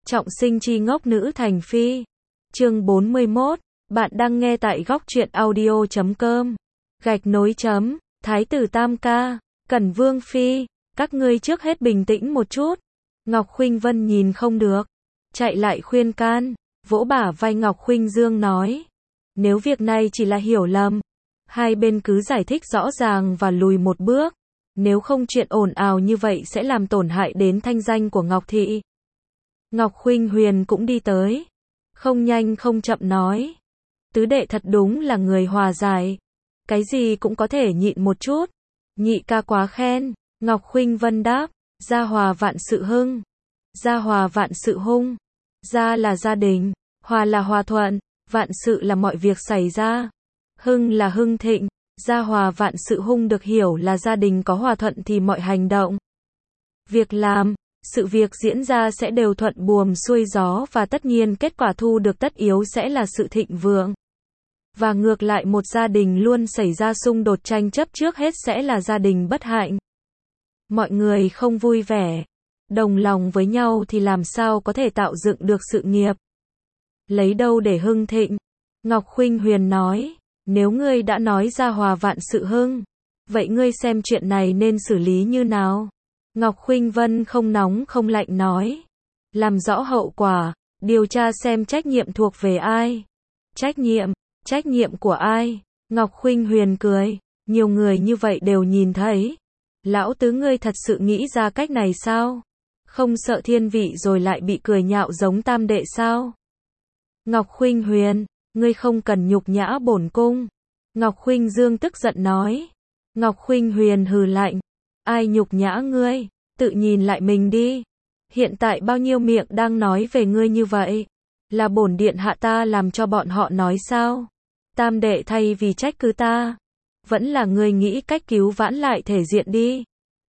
Trọng sinh chi ngốc nữ thành phi. Chương 41, bạn đang nghe tại góc truyện audio.com. Thái tử Tam Ca, Cẩn Vương Phi, các ngươi trước hết bình tĩnh một chút. Ngọc Khuynh Vân nhìn không được, chạy lại khuyên can, vỗ bả vai Ngọc Khuynh Dương nói. Nếu việc này chỉ là hiểu lầm, hai bên cứ giải thích rõ ràng và lùi một bước. Nếu không chuyện ồn ào như vậy sẽ làm tổn hại đến thanh danh của Ngọc Thị. Ngọc Khuynh Huyền cũng đi tới. Không nhanh không chậm nói. Tứ đệ thật đúng là người hòa giải. Cái gì cũng có thể nhịn một chút. Nhị ca quá khen. Ngọc Khuynh Vân đáp. Gia hòa vạn sự hưng. Gia hòa vạn sự hung. Gia là gia đình. Hòa là hòa thuận. Vạn sự là mọi việc xảy ra. Hưng là hưng thịnh. Gia hòa vạn sự hung được hiểu là gia đình có hòa thuận thì mọi hành động, việc làm, sự việc diễn ra sẽ đều thuận buồm xuôi gió và tất nhiên kết quả thu được tất yếu sẽ là sự thịnh vượng. Và ngược lại một gia đình luôn xảy ra xung đột tranh chấp trước hết sẽ là gia đình bất hạnh. Mọi người không vui vẻ, đồng lòng với nhau thì làm sao có thể tạo dựng được sự nghiệp. Lấy đâu để hưng thịnh? Ngọc Khuynh Huyền nói. Nếu ngươi đã nói gia hòa vạn sự hưng, vậy ngươi xem chuyện này nên xử lý như nào? Ngọc Khuynh Vân không nóng không lạnh nói. Làm rõ hậu quả, điều tra xem trách nhiệm thuộc về ai. Trách nhiệm của ai? Ngọc Khuynh Huyền cười, nhiều người như vậy đều nhìn thấy. Lão tứ ngươi thật sự nghĩ ra cách này sao? Không sợ thiên vị rồi lại bị cười nhạo giống tam đệ sao? Ngọc Khuynh Huyền, ngươi không cần nhục nhã bổn cung. Ngọc Khuynh Dương tức giận nói. Ngọc Khuynh Huyền hừ lạnh. Ai nhục nhã ngươi? Tự nhìn lại mình đi. Hiện tại bao nhiêu miệng đang nói về ngươi như vậy? Là bổn điện hạ ta làm cho bọn họ nói sao? Tam đệ thay vì trách cứ ta. Vẫn là ngươi nghĩ cách cứu vãn lại thể diện đi.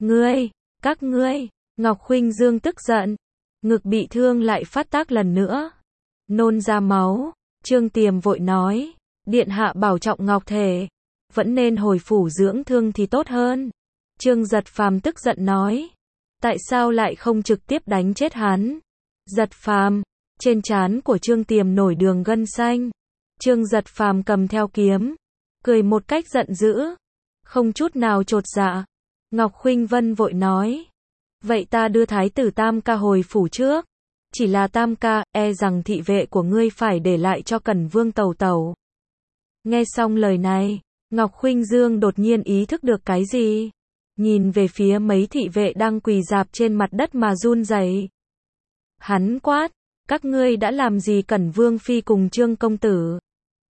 Các ngươi. Ngọc Khuynh Dương tức giận. Ngực bị thương lại phát tác lần nữa. Nôn ra máu. Trương Tiềm vội nói, điện hạ bảo trọng Ngọc thể, vẫn nên hồi phủ dưỡng thương thì tốt hơn. Trương Giật Phàm tức giận nói, tại sao lại không trực tiếp đánh chết hắn? Giật Phàm, trên trán của Trương Tiềm nổi đường gân xanh. Trương Giật Phàm cầm theo kiếm, cười một cách giận dữ, không chút nào chột dạ. Ngọc Khuynh Vân vội nói, vậy ta đưa Thái tử Tam Ca hồi phủ trước. Chỉ là Tam Ca, e rằng thị vệ của ngươi phải để lại cho Cẩn Vương tẩu tẩu. Nghe xong lời này, Ngọc Khuynh Dương đột nhiên ý thức được cái gì. Nhìn về phía mấy thị vệ đang quỳ rạp trên mặt đất mà run rẩy. Hắn quát, các ngươi đã làm gì Cẩn Vương Phi cùng Trương Công Tử?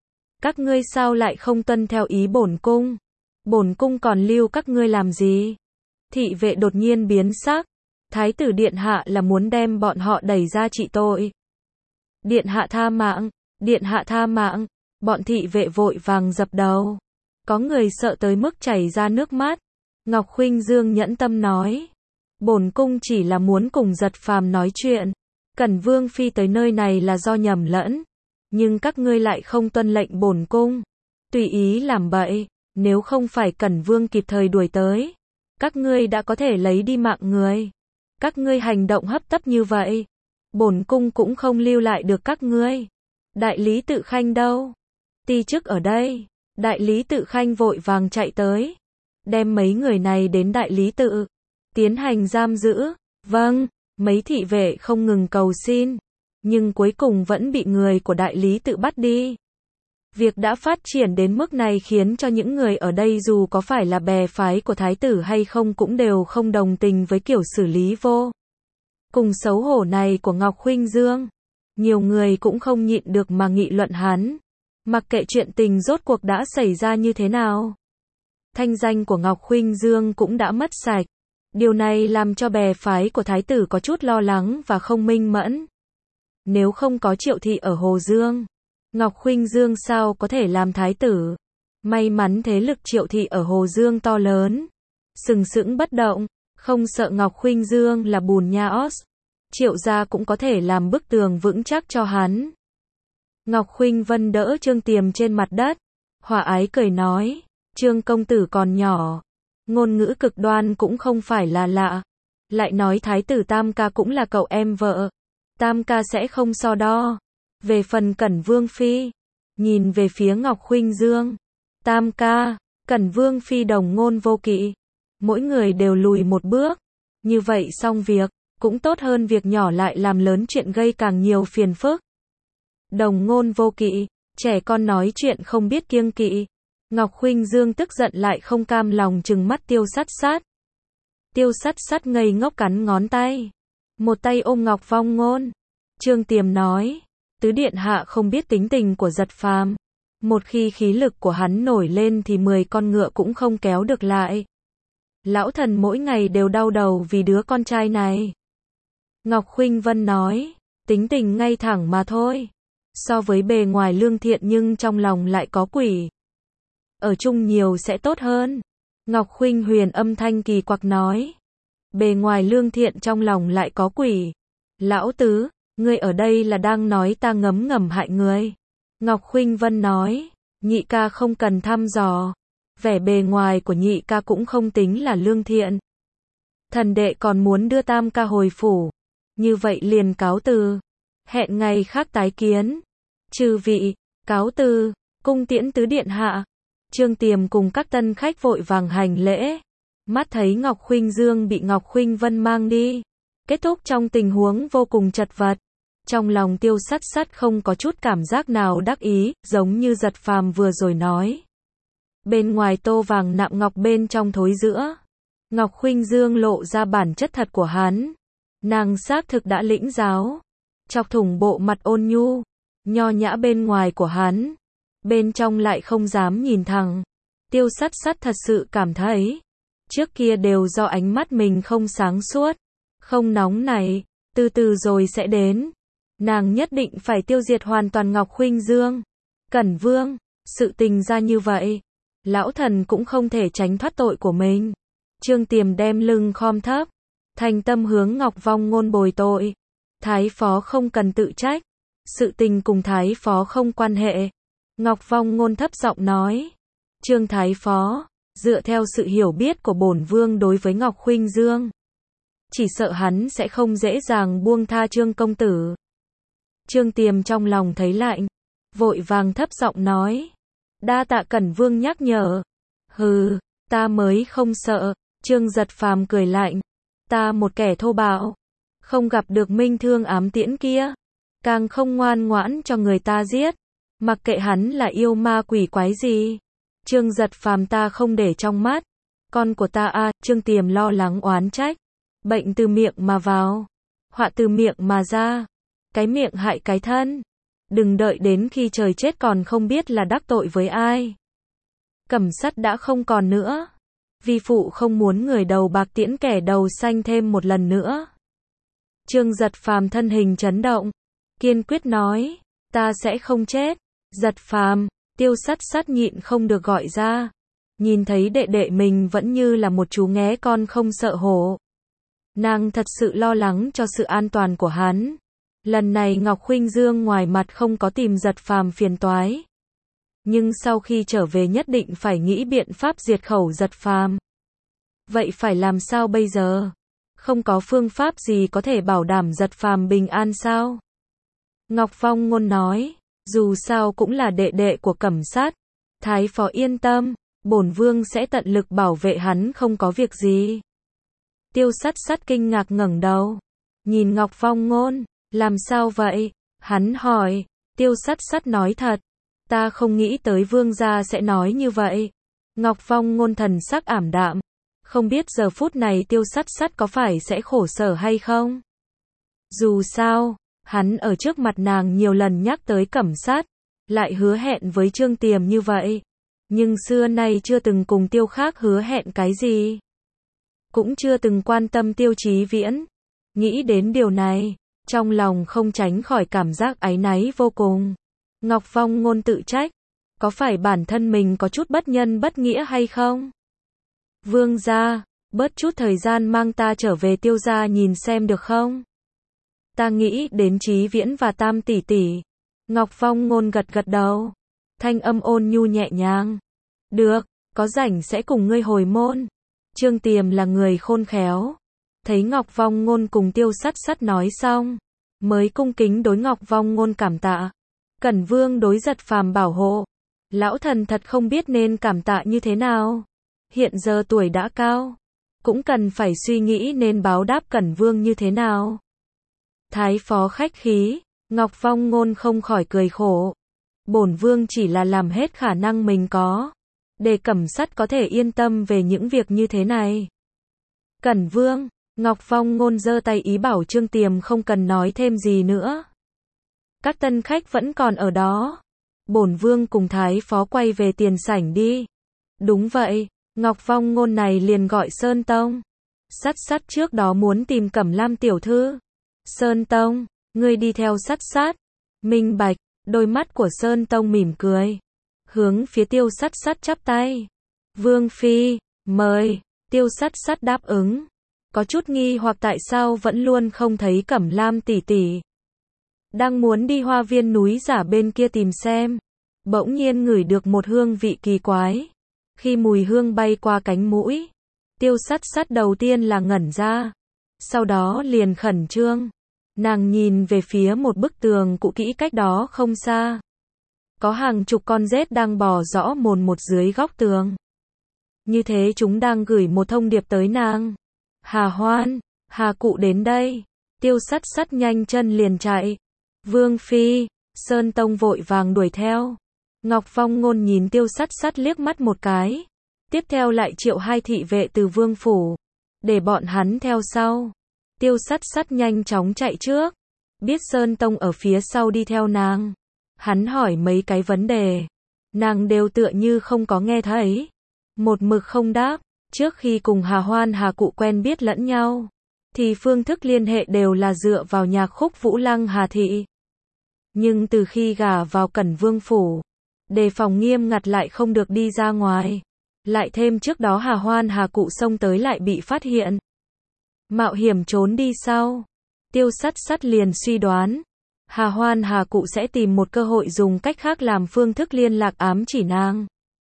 Các ngươi sao lại không tuân theo ý bổn cung? Bổn cung còn lưu các ngươi làm gì? Thị vệ đột nhiên biến sắc. Thái tử điện hạ là muốn đem bọn họ đẩy ra trị tội. Điện hạ tha mạng, điện hạ tha mạng. Bọn thị vệ vội vàng dập đầu. Có người sợ tới mức chảy ra nước mắt. Ngọc Khuynh Dương nhẫn tâm nói, bổn cung chỉ là muốn cùng Giật Phàm nói chuyện. Cẩn Vương Phi tới nơi này là do nhầm lẫn, nhưng các ngươi lại không tuân lệnh bổn cung, tùy ý làm bậy. Nếu không phải Cẩn Vương kịp thời đuổi tới, các ngươi đã có thể lấy đi mạng người. Các ngươi hành động hấp tấp như vậy, bổn cung cũng không lưu lại được các ngươi. Đại lý Tự Khanh đâu? Ti chức ở đây. Đại lý Tự Khanh vội vàng chạy tới, đem mấy người này đến đại lý tự, tiến hành giam giữ. Vâng, mấy thị vệ không ngừng cầu xin, nhưng cuối cùng vẫn bị người của đại lý tự bắt đi. Việc đã phát triển đến mức này khiến cho những người ở đây dù có phải là bè phái của thái tử hay không cũng đều không đồng tình với kiểu xử lý vô cùng xấu hổ này của Ngọc Khuynh Dương. Nhiều người cũng không nhịn được mà nghị luận hắn. Mặc kệ chuyện tình rốt cuộc đã xảy ra như thế nào, thanh danh của Ngọc Khuynh Dương cũng đã mất sạch. Điều này làm cho bè phái của thái tử có chút lo lắng và không minh mẫn. Nếu không có Triệu Thị ở Hồ Dương, Ngọc Khuynh Dương sao có thể làm thái tử? May mắn thế lực Triệu Thị ở Hồ Dương to lớn, sừng sững bất động, không sợ Ngọc Khuynh Dương là bùn nha os. Triệu gia cũng có thể làm bức tường vững chắc cho hắn. Ngọc Khuynh Vân đỡ Trương Tiềm trên mặt đất, hòa ái cười nói, Trương công tử còn nhỏ, ngôn ngữ cực đoan cũng không phải là lạ. Lại nói Thái tử Tam Ca cũng là cậu em vợ, Tam ca sẽ không so đo. Về phần Cẩn Vương Phi, nhìn về phía Ngọc Khuynh Dương. Tam ca, Cẩn Vương Phi đồng ngôn vô kỵ. Mỗi người đều lùi một bước. Như vậy xong việc, cũng tốt hơn việc nhỏ lại làm lớn chuyện gây càng nhiều phiền phức. Đồng ngôn vô kỵ, trẻ con nói chuyện không biết kiêng kỵ. Ngọc Khuynh Dương tức giận lại không cam lòng trừng mắt Tiêu Sắt Sắt. Tiêu Sắt Sắt ngây ngốc cắn ngón tay. Một tay ôm Ngọc Vong Ngôn. Trương Tiềm nói, tứ điện hạ không biết tính tình của Giật Phàm. Một khi khí lực của hắn nổi lên thì 10 con ngựa cũng không kéo được lại. Lão thần mỗi ngày đều đau đầu vì đứa con trai này. Ngọc Khuynh Vân nói, tính tình ngay thẳng mà thôi. So với bề ngoài lương thiện nhưng trong lòng lại có quỷ. Ở chung nhiều sẽ tốt hơn. Ngọc Khuynh Huyền âm thanh kỳ quặc nói. Bề ngoài lương thiện trong lòng lại có quỷ. Lão tứ, ngươi ở đây là đang nói ta ngấm ngầm hại ngươi. Ngọc Khuynh Vân nói, nhị ca không cần thăm dò. Vẻ bề ngoài của nhị ca cũng không tính là lương thiện. Thần đệ còn muốn đưa tam ca hồi phủ. Như vậy liền cáo từ. Hẹn ngày khác tái kiến. Chư vị, cáo từ, cung tiễn tứ điện hạ. Trương Tiềm cùng các tân khách vội vàng hành lễ. Mắt thấy Ngọc Khuynh Dương bị Ngọc Khuynh Vân mang đi. Kết thúc trong tình huống vô cùng chật vật. Trong lòng Tiêu Sắt Sắt không có chút cảm giác nào đắc ý, giống như Giật Phàm vừa rồi nói. Bên ngoài tô vàng nạm ngọc, bên trong thối giữa. Ngọc Khuynh Dương lộ ra bản chất thật của hắn. Nàng xác thực đã lĩnh giáo. Chọc thủng bộ mặt ôn nhu, nho nhã bên ngoài của hắn. Bên trong lại không dám nhìn thẳng. Tiêu Sắt Sắt thật sự cảm thấy, trước kia đều do ánh mắt mình không sáng suốt, không nóng nảy, từ từ rồi sẽ đến. Nàng nhất định phải tiêu diệt hoàn toàn Ngọc Khuynh Dương. Cẩn Vương, sự tình ra như vậy, lão thần cũng không thể tránh thoát tội của mình. Trương Tiềm đem lưng khom thấp, thành tâm hướng Ngọc Vong Ngôn bồi tội. Thái phó không cần tự trách, sự tình cùng thái phó không quan hệ. Ngọc Vong Ngôn thấp giọng nói, Trương thái phó, dựa theo sự hiểu biết của bổn vương đối với Ngọc Khuynh Dương, chỉ sợ hắn sẽ không dễ dàng buông tha Trương công tử. Trương Tiềm trong lòng thấy lạnh, vội vàng thấp giọng nói, đa tạ Cẩn Vương nhắc nhở. Hừ, ta mới không sợ. Trương Giật Phàm cười lạnh, ta một kẻ thô bạo, không gặp được minh thương ám tiễn kia, càng không ngoan ngoãn cho người ta giết, mặc kệ hắn là yêu ma quỷ quái gì. Trương Giật Phàm ta không để trong mắt, con của ta a. Trương Tiềm lo lắng oán trách, bệnh từ miệng mà vào, họa từ miệng mà ra, cái miệng hại cái thân, đừng đợi đến khi trời chết còn không biết là đắc tội với ai. Cẩm Sắt đã không còn nữa, vi phụ không muốn người đầu bạc tiễn kẻ đầu xanh thêm một lần nữa. Trương Giật Phàm thân hình chấn động, kiên quyết nói, ta sẽ không chết. Giật Phàm, Tiêu Sắt Sắt nhịn không được gọi ra. Nhìn thấy đệ đệ mình vẫn như là một chú nghé con không sợ hổ. Nàng thật sự lo lắng cho sự an toàn của hắn. Lần này Ngọc Khuynh Dương ngoài mặt không có tìm Giật Phàm phiền toái, nhưng sau khi trở về nhất định phải nghĩ biện pháp diệt khẩu Giật Phàm. Vậy phải làm sao bây giờ? Không có phương pháp gì có thể bảo đảm Giật Phàm bình an sao? Ngọc Vong Ngôn nói, dù sao cũng là đệ đệ của Cẩm Sát, thái phó yên tâm, bổn vương sẽ tận lực bảo vệ hắn không có việc gì. Tiêu Sắt Sắt kinh ngạc ngẩng đầu, nhìn Ngọc Vong Ngôn, làm sao vậy? Hắn hỏi. Tiêu Sắt Sắt nói thật, ta không nghĩ tới vương gia sẽ nói như vậy. Ngọc Vong Ngôn thần sắc ảm đạm, không biết giờ phút này Tiêu Sắt Sắt có phải sẽ khổ sở hay không. Dù sao, hắn ở trước mặt nàng nhiều lần nhắc tới Cẩm Sát, lại hứa hẹn với Trương Tiềm như vậy, nhưng xưa nay chưa từng cùng Tiêu khác hứa hẹn cái gì, cũng chưa từng quan tâm Tiêu Chí Viễn. Nghĩ đến điều này, trong lòng không tránh khỏi cảm giác áy náy vô cùng. Ngọc Vong Ngôn tự trách, có phải bản thân mình có chút bất nhân bất nghĩa hay không? Vương gia, bớt chút thời gian mang ta trở về Tiêu gia nhìn xem được không? Ta nghĩ đến Chí Viễn và Tam tỷ tỷ. Ngọc Vong Ngôn gật gật đầu, thanh âm ôn nhu nhẹ nhàng. Được, có rảnh sẽ cùng ngươi hồi môn. Trương Tiềm là người khôn khéo, thấy Ngọc Vong Ngôn cùng Tiêu Sắt Sắt nói xong, mới cung kính đối Ngọc Vong Ngôn cảm tạ. Cẩn Vương đối Giật Phàm bảo hộ. Lão thần thật không biết nên cảm tạ như thế nào. Hiện giờ tuổi đã cao, cũng cần phải suy nghĩ nên báo đáp Cẩn Vương như thế nào. Thái phó khách khí, Ngọc Vong Ngôn không khỏi cười khổ. Bổn vương chỉ là làm hết khả năng mình có, để Cẩm Sắt có thể yên tâm về những việc như thế này. Cẩn Vương, Ngọc Vong Ngôn giơ tay ý bảo Trương Tiềm không cần nói thêm gì nữa. Các tân khách vẫn còn ở đó. Bổn vương cùng Thái phó quay về tiền sảnh đi. Đúng vậy, Ngọc Vong Ngôn này liền gọi Sơn Tông. Sắt Sắt trước đó muốn tìm Cẩm Lam tiểu thư. Sơn Tông, ngươi đi theo Sắt Sắt. Minh bạch, đôi mắt của Sơn Tông mỉm cười, hướng phía Tiêu Sắt Sắt chắp tay. Vương phi, mời. Tiêu Sắt Sắt đáp ứng, có chút nghi hoặc tại sao vẫn luôn không thấy Cẩm Lam tỷ tỷ. Đang muốn đi hoa viên núi giả bên kia tìm xem, bỗng nhiên ngửi được một hương vị kỳ quái. Khi mùi hương bay qua cánh mũi, Tiêu Sắt Sắt đầu tiên là ngẩn ra, sau đó liền khẩn trương. Nàng nhìn về phía một bức tường cũ kỹ cách đó không xa. Có hàng chục con rết đang bò rõ mồn một dưới góc tường. Như thế chúng đang gửi một thông điệp tới nàng. Hà Hoan, Hà cụ đến đây. Tiêu Sắt Sắt nhanh chân liền chạy. Vương phi, Sơn Tông vội vàng đuổi theo. Ngọc Vong Ngôn nhìn Tiêu Sắt Sắt liếc mắt một cái. Tiếp theo lại triệu 2 thị vệ từ vương phủ, để bọn hắn theo sau. Tiêu Sắt Sắt nhanh chóng chạy trước. Biết Sơn Tông ở phía sau đi theo nàng. Hắn hỏi mấy cái vấn đề. Nàng đều tựa như không có nghe thấy. Một mực không đáp. Trước khi cùng Hà Hoan Hà cụ quen biết lẫn nhau, thì phương thức liên hệ đều là dựa vào nhạc khúc Vũ Lăng Hà thị. Nhưng từ khi gả vào Cẩn Vương phủ, đề phòng nghiêm ngặt lại không được đi ra ngoài. Lại thêm trước đó Hà Hoan Hà cụ xông tới lại bị phát hiện, mạo hiểm trốn đi sau. Tiêu Sắt Sắt liền suy đoán, Hà Hoan Hà cụ sẽ tìm một cơ hội dùng cách khác làm phương thức liên lạc ám chỉ nàng.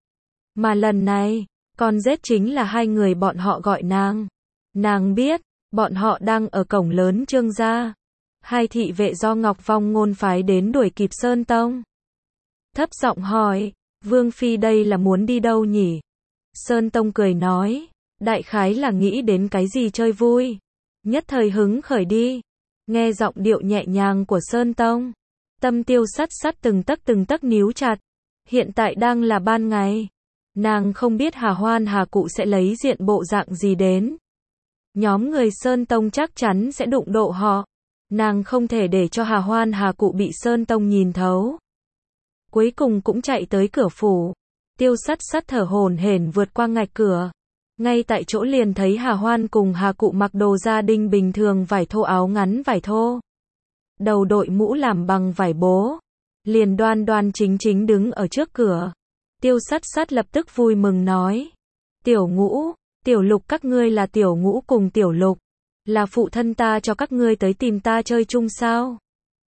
Mà lần này, con rết chính là 2 người bọn họ gọi nàng. Nàng biết, bọn họ đang ở cổng lớn Trương gia. 2 thị vệ do Ngọc Vong Ngôn phái đến đuổi kịp Sơn Tông. Thấp giọng hỏi, Vương phi đây là muốn đi đâu nhỉ? Sơn Tông cười nói, đại khái là nghĩ đến cái gì chơi vui. Nhất thời hứng khởi đi. Nghe giọng điệu nhẹ nhàng của Sơn Tông, tâm Tiêu Sắt Sắt từng tấc níu chặt. Hiện tại đang là ban ngày. Nàng không biết Hà Hoan Hà cụ sẽ lấy diện bộ dạng gì đến. Nhóm người Sơn Tông chắc chắn sẽ đụng độ họ. Nàng không thể để cho Hà Hoan Hà cụ bị Sơn Tông nhìn thấu. Cuối cùng cũng chạy tới cửa phủ. Tiêu Sắt Sắt thở hổn hển vượt qua ngạch cửa. Ngay tại chỗ liền thấy Hà Hoan cùng Hà cụ mặc đồ gia đình bình thường, vải thô, áo ngắn vải thô, đầu đội mũ làm bằng vải bố, liền đoan đoan chính chính đứng ở trước cửa. Tiêu Sắt Sắt lập tức vui mừng nói, Tiểu Ngũ, Tiểu Lục, các ngươi là Tiểu Ngũ cùng Tiểu Lục, là phụ thân ta cho các ngươi tới tìm ta chơi chung sao?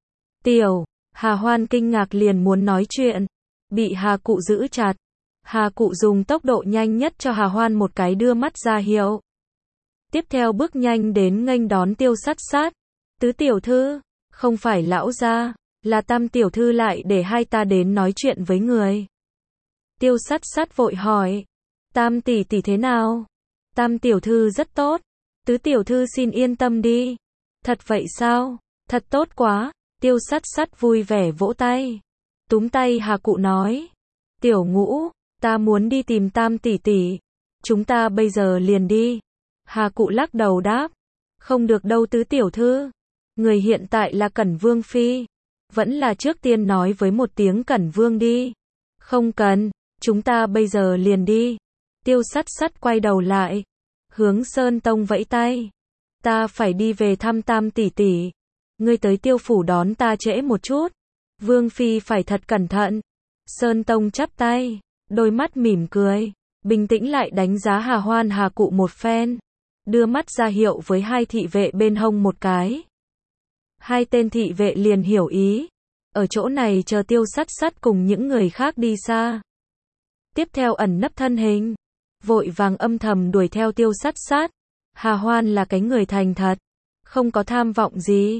Hà Hoan kinh ngạc liền muốn nói chuyện, bị Hà cụ giữ chặt. Hà cụ dùng tốc độ nhanh nhất cho Hà Hoan một cái đưa mắt ra hiệu. Tiếp theo bước nhanh đến nghênh đón Tiêu Sắt Sắt. Tứ tiểu thư, không phải lão gia, là Tam tiểu thư lại để hai ta đến nói chuyện với người. Tiêu Sắt Sắt vội hỏi, Tam tỷ tỷ thế nào? Tam tiểu thư rất tốt. Tứ tiểu thư xin yên tâm đi. Thật vậy sao? Thật tốt quá. Tiêu Sắt Sắt vui vẻ vỗ tay. Túm tay Hà cụ nói, Tiểu Ngũ, ta muốn đi tìm Tam tỷ tỷ. Chúng ta bây giờ liền đi. Hà cụ lắc đầu đáp, không được đâu tứ tiểu thư. Người hiện tại là Cẩn Vương phi. Vẫn là trước tiên nói với một tiếng Cẩn Vương đi. Không cần, chúng ta bây giờ liền đi. Tiêu Sắt Sắt quay đầu lại, hướng Sơn Tông vẫy tay. Ta phải đi về thăm Tam tỷ tỷ. Ngươi tới Tiêu phủ đón ta trễ một chút. Vương phi phải thật cẩn thận. Sơn Tông chắp tay, đôi mắt mỉm cười, bình tĩnh lại đánh giá Hà Hoan Hà cụ một phen, đưa mắt ra hiệu với 2 thị vệ bên hông một cái. 2 tên thị vệ liền hiểu ý, ở chỗ này chờ Tiêu Sắt Sắt cùng những người khác đi xa. Tiếp theo ẩn nấp thân hình, vội vàng âm thầm đuổi theo Tiêu Sắt Sắt. Hà Hoan là cái người thành thật, không có tham vọng gì.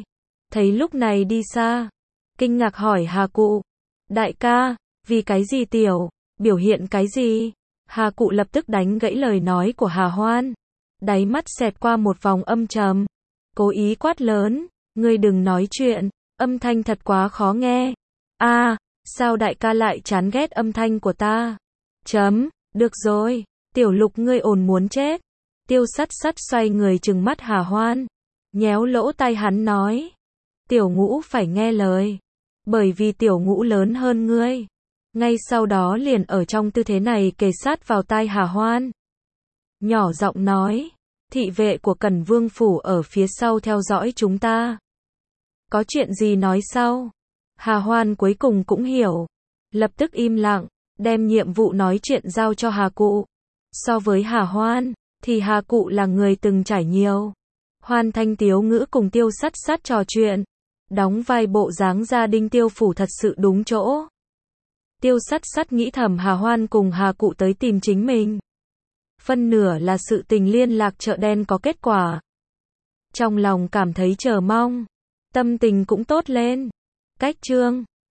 thấy lúc này đi xa, kinh ngạc hỏi Hà Cụ. Đại ca, vì cái gì tiểu, biểu hiện cái gì? Hà Cụ lập tức đánh gãy lời nói của Hà Hoan. Đáy mắt xẹt qua một vòng âm trầm. Cố ý quát lớn, ngươi đừng nói chuyện, âm thanh thật quá khó nghe. Sao đại ca lại chán ghét âm thanh của ta? Được rồi, tiểu lục ngươi ồn muốn chết. Tiêu sắt sắt xoay người trừng mắt Hà Hoan. Nhéo lỗ tai hắn nói. Tiểu ngũ phải nghe lời. Bởi vì tiểu ngũ lớn hơn ngươi. Ngay sau đó liền ở trong tư thế này kề sát vào tai Hà Hoan. Nhỏ giọng nói. Thị vệ của Cẩn Vương Phủ ở phía sau theo dõi chúng ta. Có chuyện gì nói sau? Hà Hoan cuối cùng cũng hiểu. Lập tức im lặng, đem nhiệm vụ nói chuyện giao cho Hà Cụ. So với Hà Hoan, thì Hà Cụ là người từng trải nhiều. Hoan Thanh Tiếu Ngữ cùng Tiêu Sắt Sắt trò chuyện. Đóng vai bộ dáng gia đình Tiêu Phủ thật sự đúng chỗ. Tiêu Sắt Sắt nghĩ thầm Hà Hoan cùng Hà Cụ tới tìm chính mình. Phân nửa là sự tình liên lạc chợ đen có kết quả. Trong lòng cảm thấy chờ mong. Tâm tình cũng tốt lên. Cách chương